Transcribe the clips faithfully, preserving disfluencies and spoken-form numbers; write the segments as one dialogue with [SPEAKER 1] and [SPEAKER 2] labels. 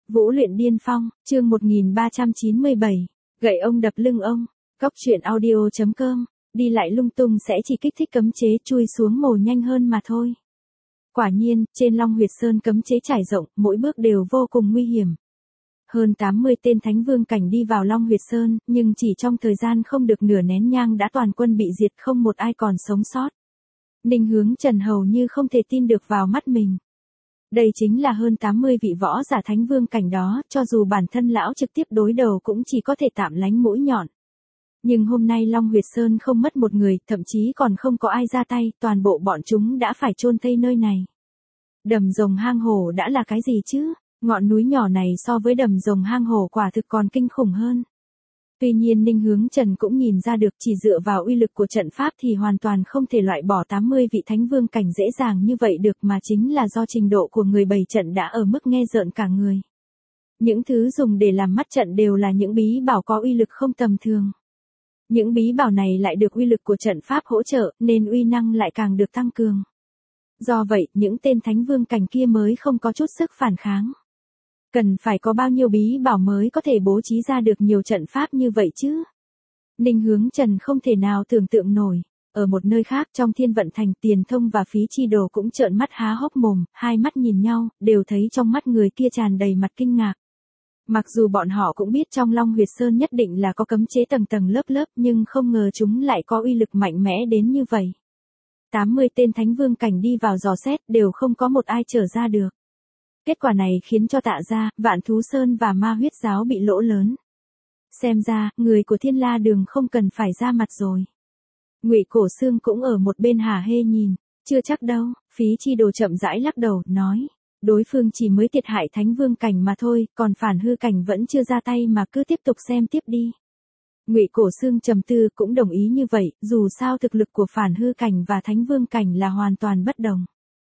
[SPEAKER 1] Vũ luyện điên phong, chương một nghìn ba trăm chín mươi bảy, gậy ông đập lưng ông, cóc truyện audio chấm com, đi lại lung tung sẽ chỉ kích thích cấm chế chui xuống mồ nhanh hơn mà thôi. Quả nhiên, trên Long Huyệt Sơn cấm chế trải rộng, mỗi bước đều vô cùng nguy hiểm. Hơn tám mươi tên thánh vương cảnh đi vào Long Huyệt Sơn, nhưng chỉ trong thời gian không được nửa nén nhang đã toàn quân bị diệt, không một ai còn sống sót. Ninh Hướng Trần hầu như không thể tin được vào mắt mình. Đây chính là hơn tám mươi vị võ giả thánh vương cảnh đó, cho dù bản thân lão trực tiếp đối đầu cũng chỉ có thể tạm lánh mũi nhọn. Nhưng hôm nay Long Huyệt Sơn không mất một người, thậm chí còn không có ai ra tay, toàn bộ bọn chúng đã phải chôn thây nơi này. Đầm rồng hang hổ đã là cái gì chứ? Ngọn núi nhỏ này so với đầm rồng hang hổ quả thực còn kinh khủng hơn. Tuy nhiên Ninh Hướng Trần cũng nhìn ra được chỉ dựa vào uy lực của trận pháp thì hoàn toàn không thể loại bỏ tám mươi vị thánh vương cảnh dễ dàng như vậy được, mà chính là do trình độ của người bày trận đã ở mức nghe rợn cả người. Những thứ dùng để làm mắt trận đều là những bí bảo có uy lực không tầm thường. Những bí bảo này lại được uy lực của trận pháp hỗ trợ nên uy năng lại càng được tăng cường. Do vậy, những tên thánh vương cảnh kia mới không có chút sức phản kháng. Cần phải có bao nhiêu bí bảo mới có thể bố trí ra được nhiều trận pháp như vậy chứ? Ninh Hướng Trần không thể nào tưởng tượng nổi. Ở một nơi khác trong Thiên Vận Thành, Tiền Thông và Phí Chi Đồ cũng trợn mắt há hốc mồm, hai mắt nhìn nhau, đều thấy trong mắt người kia tràn đầy mặt kinh ngạc. Mặc dù bọn họ cũng biết trong Long Huyệt Sơn nhất định là có cấm chế tầng tầng lớp lớp, nhưng không ngờ chúng lại có uy lực mạnh mẽ đến như vậy. tám mươi tên thánh vương cảnh đi vào dò xét đều không có một ai trở ra được. Kết quả này khiến cho Tạ Gia, Vạn Thú Sơn và Ma Huyết Giáo bị lỗ lớn. Xem ra, người của Thiên La Đường không cần phải ra mặt rồi. Ngụy Cổ Xương cũng ở một bên hả hê nhìn, chưa chắc đâu. Phí Chi Đồ chậm rãi lắc đầu, nói, đối phương chỉ mới thiệt hại thánh vương cảnh mà thôi, còn phản hư cảnh vẫn chưa ra tay mà cứ tiếp tục xem tiếp đi. Ngụy Cổ Xương trầm tư cũng đồng ý như vậy, dù sao thực lực của phản hư cảnh và thánh vương cảnh là hoàn toàn bất đồng.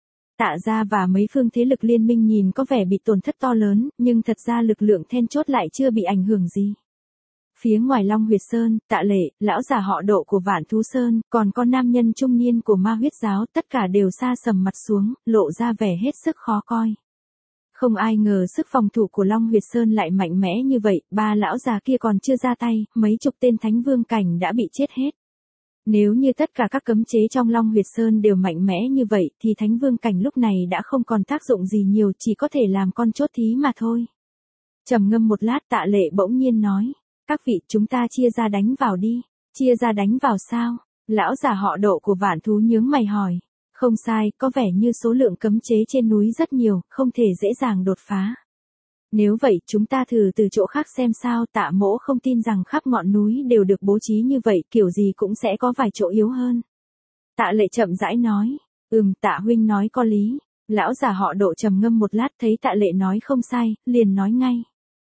[SPEAKER 1] Tạ Gia và mấy phương thế lực liên minh nhìn có vẻ bị tổn thất to lớn, nhưng thật ra lực lượng then chốt lại chưa bị ảnh hưởng gì. Phía ngoài Long Huyệt Sơn, Tạ Lệ, lão già họ Độ của Vạn Thú Sơn, còn con nam nhân trung niên của Ma Huyết Giáo, tất cả đều sa sầm mặt xuống, lộ ra vẻ hết sức khó coi. Không ai ngờ sức phòng thủ của Long Huyệt Sơn lại mạnh mẽ như vậy, ba lão già kia còn chưa ra tay, mấy chục tên thánh vương cảnh đã bị chết hết. Nếu như tất cả các cấm chế trong Long Huyệt Sơn đều mạnh mẽ như vậy thì thánh vương cảnh lúc này đã không còn tác dụng gì nhiều, chỉ có thể làm con chốt thí mà thôi. Trầm ngâm một lát, Tạ Lệ bỗng nhiên nói, các vị, chúng ta chia ra đánh vào đi. Chia ra đánh vào sao? Lão già họ Độ của Vạn Thú nhướng mày hỏi. Không sai, có vẻ như số lượng cấm chế trên núi rất nhiều, không thể dễ dàng đột phá. Nếu vậy chúng ta thử từ chỗ khác xem sao. Tạ Mỗ không tin rằng khắp ngọn núi đều được bố trí như vậy, kiểu gì cũng sẽ có vài chỗ yếu hơn. Tạ Lệ chậm rãi nói, ừm, Tạ huynh nói có lý. Lão già họ Độ trầm ngâm một lát, thấy Tạ Lệ nói không sai, liền nói ngay.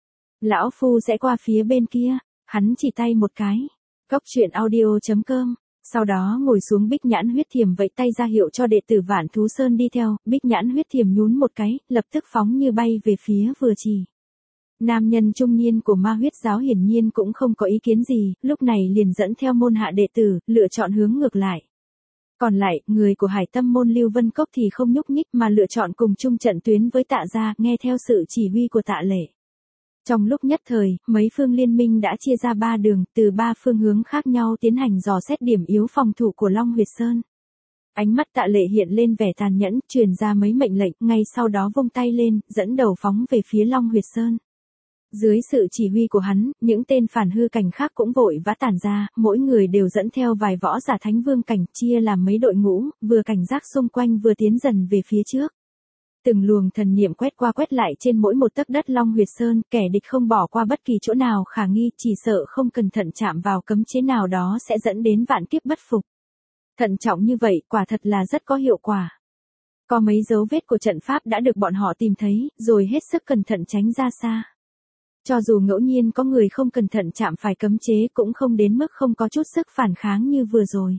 [SPEAKER 1] Lão phu sẽ qua phía bên kia. Hắn chỉ tay một cái. Cóc truyện audio chấm com. Sau đó ngồi xuống, Bích Nhãn Huyết Thiềm vẫy tay ra hiệu cho đệ tử Vạn Thú Sơn đi theo, Bích Nhãn Huyết Thiềm nhún một cái, lập tức phóng như bay về phía vừa chỉ. Nam nhân trung niên của Ma Huyết Giáo hiển nhiên cũng không có ý kiến gì, lúc này liền dẫn theo môn hạ đệ tử, lựa chọn hướng ngược lại. Còn lại, người của Hải Tâm môn Lưu Vân Cốc thì không nhúc nhích mà lựa chọn cùng chung trận tuyến với Tạ Gia, nghe theo sự chỉ huy của Tạ Lệ. Trong lúc nhất thời, mấy phương liên minh đã chia ra ba đường, từ ba phương hướng khác nhau tiến hành dò xét điểm yếu phòng thủ của Long Huyệt Sơn. Ánh mắt Tạ Lệ hiện lên vẻ tàn nhẫn, truyền ra mấy mệnh lệnh, ngay sau đó vung tay lên, dẫn đầu phóng về phía Long Huyệt Sơn. Dưới sự chỉ huy của hắn, những tên phản hư cảnh khác cũng vội vã tản ra, mỗi người đều dẫn theo vài võ giả thánh vương cảnh, chia làm mấy đội ngũ, vừa cảnh giác xung quanh vừa tiến dần về phía trước. Từng luồng thần niệm quét qua quét lại trên mỗi một tấc đất Long Huyệt Sơn, kẻ địch không bỏ qua bất kỳ chỗ nào khả nghi, chỉ sợ không cẩn thận chạm vào cấm chế nào đó sẽ dẫn đến vạn kiếp bất phục. Thận trọng như vậy, quả thật là rất có hiệu quả. Có mấy dấu vết của trận pháp đã được bọn họ tìm thấy, rồi hết sức cẩn thận tránh ra xa. Cho dù ngẫu nhiên có người không cẩn thận chạm phải cấm chế cũng không đến mức không có chút sức phản kháng như vừa rồi.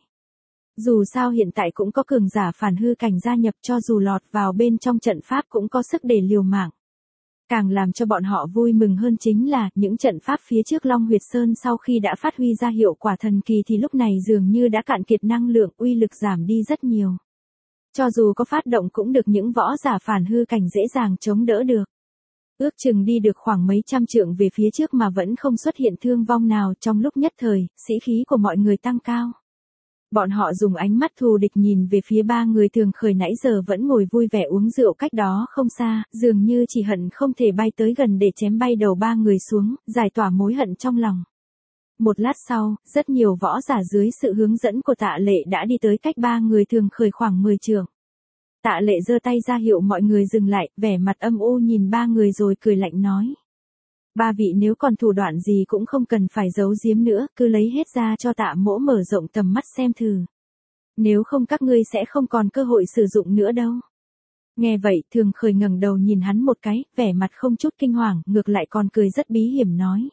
[SPEAKER 1] Dù sao hiện tại cũng có cường giả phản hư cảnh gia nhập, cho dù lọt vào bên trong trận pháp cũng có sức để liều mạng. Càng làm cho bọn họ vui mừng hơn chính là, những trận pháp phía trước Long Huyệt Sơn sau khi đã phát huy ra hiệu quả thần kỳ thì lúc này dường như đã cạn kiệt năng lượng, uy lực giảm đi rất nhiều. Cho dù có phát động cũng được những võ giả phản hư cảnh dễ dàng chống đỡ được. Ước chừng đi được khoảng mấy trăm trượng về phía trước mà vẫn không xuất hiện thương vong nào. Trong lúc nhất thời, sĩ khí của mọi người tăng cao. Bọn họ dùng ánh mắt thù địch nhìn về phía ba người thường khởi nãy giờ vẫn ngồi vui vẻ uống rượu cách đó không xa, dường như chỉ hận không thể bay tới gần để chém bay đầu ba người xuống, giải tỏa mối hận trong lòng. Một lát sau, rất nhiều võ giả dưới sự hướng dẫn của Tạ Lệ đã đi tới cách ba người thường khởi khoảng mười trượng. Tạ Lệ giơ tay ra hiệu mọi người dừng lại, vẻ mặt âm u nhìn ba người rồi cười lạnh nói. Ba vị nếu còn thủ đoạn gì cũng không cần phải giấu giếm nữa, cứ lấy hết ra cho Tạ Mỗ mở rộng tầm mắt xem thử. Nếu không các ngươi sẽ không còn cơ hội sử dụng nữa đâu. Nghe vậy, thường khởi ngẩng đầu nhìn hắn một cái, vẻ mặt không chút kinh hoàng, ngược lại còn cười rất bí hiểm nói.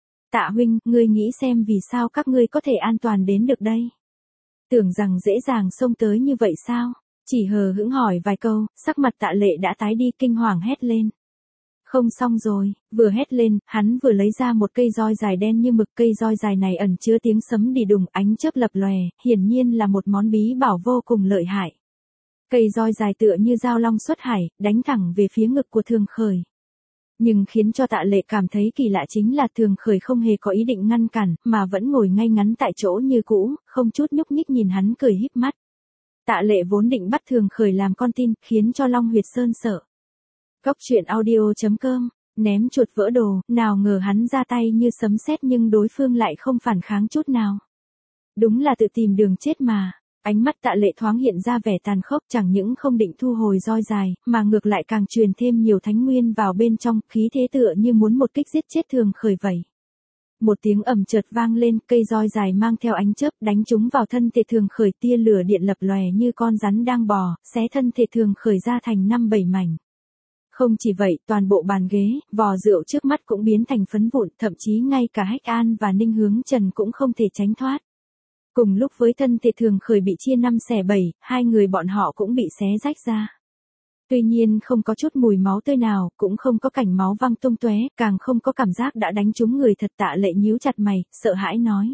[SPEAKER 1] Tạ huynh, ngươi nghĩ xem vì sao các ngươi có thể an toàn đến được đây? Tưởng rằng dễ dàng xông tới như vậy sao? Chỉ hờ hững hỏi vài câu, sắc mặt Tạ Lệ đã tái đi, kinh hoàng hét lên. Không xong rồi, vừa hét lên, hắn vừa lấy ra một cây roi dài đen như mực. Cây roi dài này ẩn chứa tiếng sấm đi đùng, ánh chớp lập lòe, hiển nhiên là một món bí bảo vô cùng lợi hại. Cây roi dài tựa như dao long xuất hải, đánh thẳng về phía ngực của thường khởi. Nhưng khiến cho Tạ Lệ cảm thấy kỳ lạ chính là thường khởi không hề có ý định ngăn cản, mà vẫn ngồi ngay ngắn tại chỗ như cũ, không chút nhúc nhích nhìn hắn cười híp mắt. Tạ Lệ vốn định bắt thường khởi làm con tin, khiến cho Long Huyệt Sơn sợ. Cốc truyện audio chấm com, ném chuột vỡ đồ, nào ngờ hắn ra tay như sấm sét nhưng đối phương lại không phản kháng chút nào. Đúng là tự tìm đường chết mà. Ánh mắt Tạ Lệ thoáng hiện ra vẻ tàn khốc, chẳng những không định thu hồi roi dài, mà ngược lại càng truyền thêm nhiều thánh nguyên vào bên trong, khí thế tựa như muốn một kích giết chết thường khởi vậy. Một tiếng ầm chợt vang lên, cây roi dài mang theo ánh chớp đánh trúng vào thân thể thường khởi, tia lửa điện lập lòe như con rắn đang bò, xé thân thể thường khởi ra thành năm bảy mảnh. Không chỉ vậy, toàn bộ bàn ghế, vò rượu trước mắt cũng biến thành phấn vụn, thậm chí ngay cả Hách An và Ninh Hướng Trần cũng không thể tránh thoát. Cùng lúc với thân thể thường khởi bị chia năm xẻ bảy, hai người bọn họ cũng bị xé rách ra. Tuy nhiên không có chút mùi máu tươi nào, cũng không có cảnh máu văng tung tóe, càng không có cảm giác đã đánh trúng người thật. Tạ Lệ nhíu chặt mày, sợ hãi nói.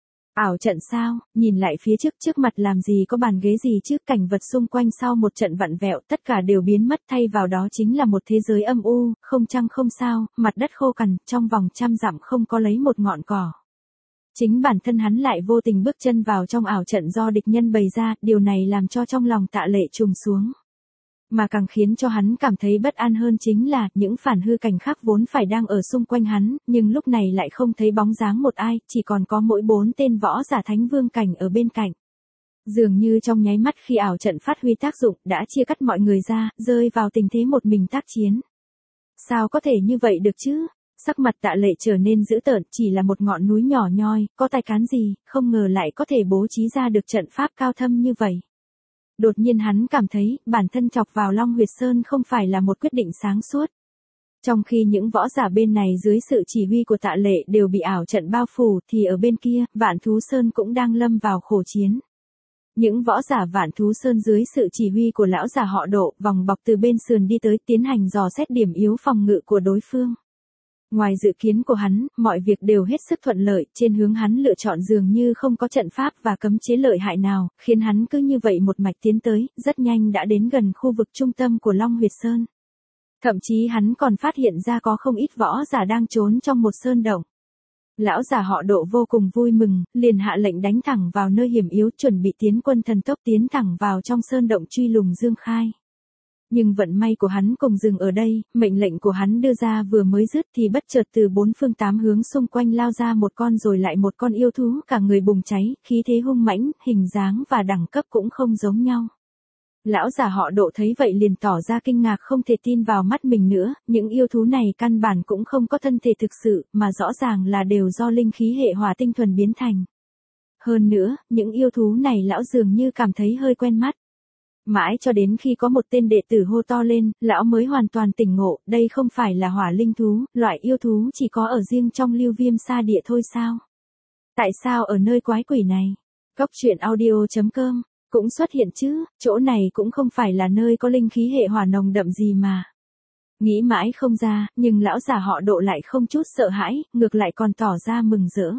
[SPEAKER 1] Ảo trận sao, nhìn lại phía trước, trước mặt làm gì có bàn ghế gì chứ, cảnh vật xung quanh sau một trận vặn vẹo, tất cả đều biến mất, thay vào đó chính là một thế giới âm u, không trăng không sao, mặt đất khô cằn, trong vòng trăm dặm không có lấy một ngọn cỏ. Chính bản thân hắn lại vô tình bước chân vào trong ảo trận do địch nhân bày ra, điều này làm cho trong lòng Tạ Lệ trùng xuống. Mà càng khiến cho hắn cảm thấy bất an hơn chính là, những phản hư cảnh khác vốn phải đang ở xung quanh hắn, nhưng lúc này lại không thấy bóng dáng một ai, chỉ còn có mỗi bốn tên võ giả thánh vương cảnh ở bên cạnh. Dường như trong nháy mắt khi ảo trận phát huy tác dụng, đã chia cắt mọi người ra, rơi vào tình thế một mình tác chiến. Sao có thể như vậy được chứ? Sắc mặt Tạ Lệ trở nên dữ tợn, chỉ là một ngọn núi nhỏ nhoi, có tài cán gì, không ngờ lại có thể bố trí ra được trận pháp cao thâm như vậy. Đột nhiên hắn cảm thấy, bản thân chọc vào Long Huyệt Sơn không phải là một quyết định sáng suốt. Trong khi những võ giả bên này dưới sự chỉ huy của Tạ Lệ đều bị ảo trận bao phủ, thì ở bên kia, Vạn Thú Sơn cũng đang lâm vào khổ chiến. Những võ giả Vạn Thú Sơn dưới sự chỉ huy của lão già họ Độ, vòng bọc từ bên sườn đi tới, tiến hành dò xét điểm yếu phòng ngự của đối phương. Ngoài dự kiến của hắn, mọi việc đều hết sức thuận lợi, trên hướng hắn lựa chọn dường như không có trận pháp và cấm chế lợi hại nào, khiến hắn cứ như vậy một mạch tiến tới, rất nhanh đã đến gần khu vực trung tâm của Long Huyệt Sơn. Thậm chí hắn còn phát hiện ra có không ít võ giả đang trốn trong một sơn động. Lão già họ Độ vô cùng vui mừng, liền hạ lệnh đánh thẳng vào nơi hiểm yếu, chuẩn bị tiến quân thần tốc tiến thẳng vào trong sơn động truy lùng Dương Khai. Nhưng vận may của hắn cùng dừng ở đây, mệnh lệnh của hắn đưa ra vừa mới dứt thì bất chợt từ bốn phương tám hướng xung quanh lao ra một con rồi lại một con yêu thú, cả người bùng cháy, khí thế hung mãnh, hình dáng và đẳng cấp cũng không giống nhau. Lão già họ Độ thấy vậy liền tỏ ra kinh ngạc không thể tin vào mắt mình nữa, những yêu thú này căn bản cũng không có thân thể thực sự, mà rõ ràng là đều do linh khí hệ hỏa tinh thuần biến thành. Hơn nữa, những yêu thú này lão dường như cảm thấy hơi quen mắt. Mãi cho đến khi có một tên đệ tử hô to lên, lão mới hoàn toàn tỉnh ngộ, đây không phải là hỏa linh thú, loại yêu thú chỉ có ở riêng trong Lưu Viêm Sa Địa thôi sao? Tại sao ở nơi quái quỷ này? Cốc truyện audio chấm com cũng xuất hiện chứ, chỗ này cũng không phải là nơi có linh khí hệ hỏa nồng đậm gì mà. Nghĩ mãi không ra, nhưng lão già họ Độ lại không chút sợ hãi, ngược lại còn tỏ ra mừng rỡ.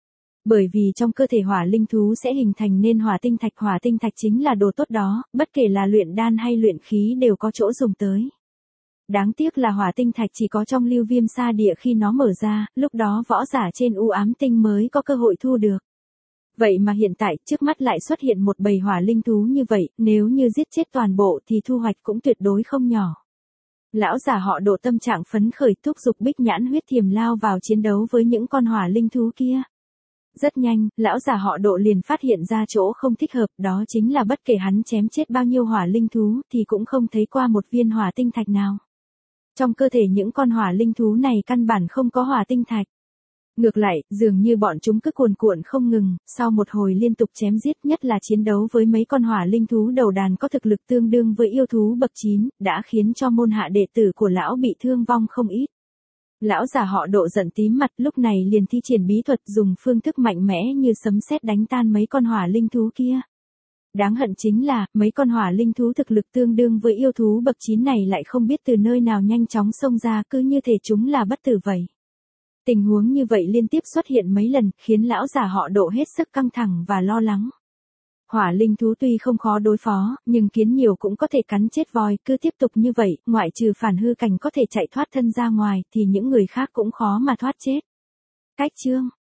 [SPEAKER 1] Bởi vì trong cơ thể hỏa linh thú sẽ hình thành nên hỏa tinh thạch, hỏa tinh thạch chính là đồ tốt đó, bất kể là luyện đan hay luyện khí đều có chỗ dùng tới. Đáng tiếc là hỏa tinh thạch chỉ có trong lưu viêm sa địa khi nó mở ra, lúc đó võ giả trên u ám tinh mới có cơ hội thu được. Vậy mà hiện tại, trước mắt lại xuất hiện một bầy hỏa linh thú như vậy, nếu như giết chết toàn bộ thì thu hoạch cũng tuyệt đối không nhỏ. Lão già họ Độ tâm trạng phấn khởi thúc giục Bích Nhãn huyết thiềm lao vào chiến đấu với những con hỏa linh thú kia. Rất nhanh, lão già họ Độ liền phát hiện ra chỗ không thích hợp, đó chính là bất kể hắn chém chết bao nhiêu hỏa linh thú thì cũng không thấy qua một viên hỏa tinh thạch nào. Trong cơ thể những con hỏa linh thú này căn bản không có hỏa tinh thạch. Ngược lại, dường như bọn chúng cứ cuồn cuộn không ngừng, sau một hồi liên tục chém giết, nhất là chiến đấu với mấy con hỏa linh thú đầu đàn có thực lực tương đương với yêu thú bậc chín, đã khiến cho môn hạ đệ tử của lão bị thương vong không ít. Lão già họ Độ giận tím mặt, lúc này liền thi triển bí thuật dùng phương thức mạnh mẽ như sấm sét đánh tan mấy con hỏa linh thú kia. Đáng hận chính là, mấy con hỏa linh thú thực lực tương đương với yêu thú bậc chín này lại không biết từ nơi nào nhanh chóng xông ra, cứ như thể chúng là bất tử vậy. Tình huống như vậy liên tiếp xuất hiện mấy lần, khiến lão già họ Độ hết sức căng thẳng và lo lắng. Hỏa linh thú tuy không khó đối phó, nhưng kiến nhiều cũng có thể cắn chết voi, cứ tiếp tục như vậy, ngoại trừ phản hư cảnh có thể chạy thoát thân ra ngoài, thì những người khác cũng khó mà thoát chết. Cách chương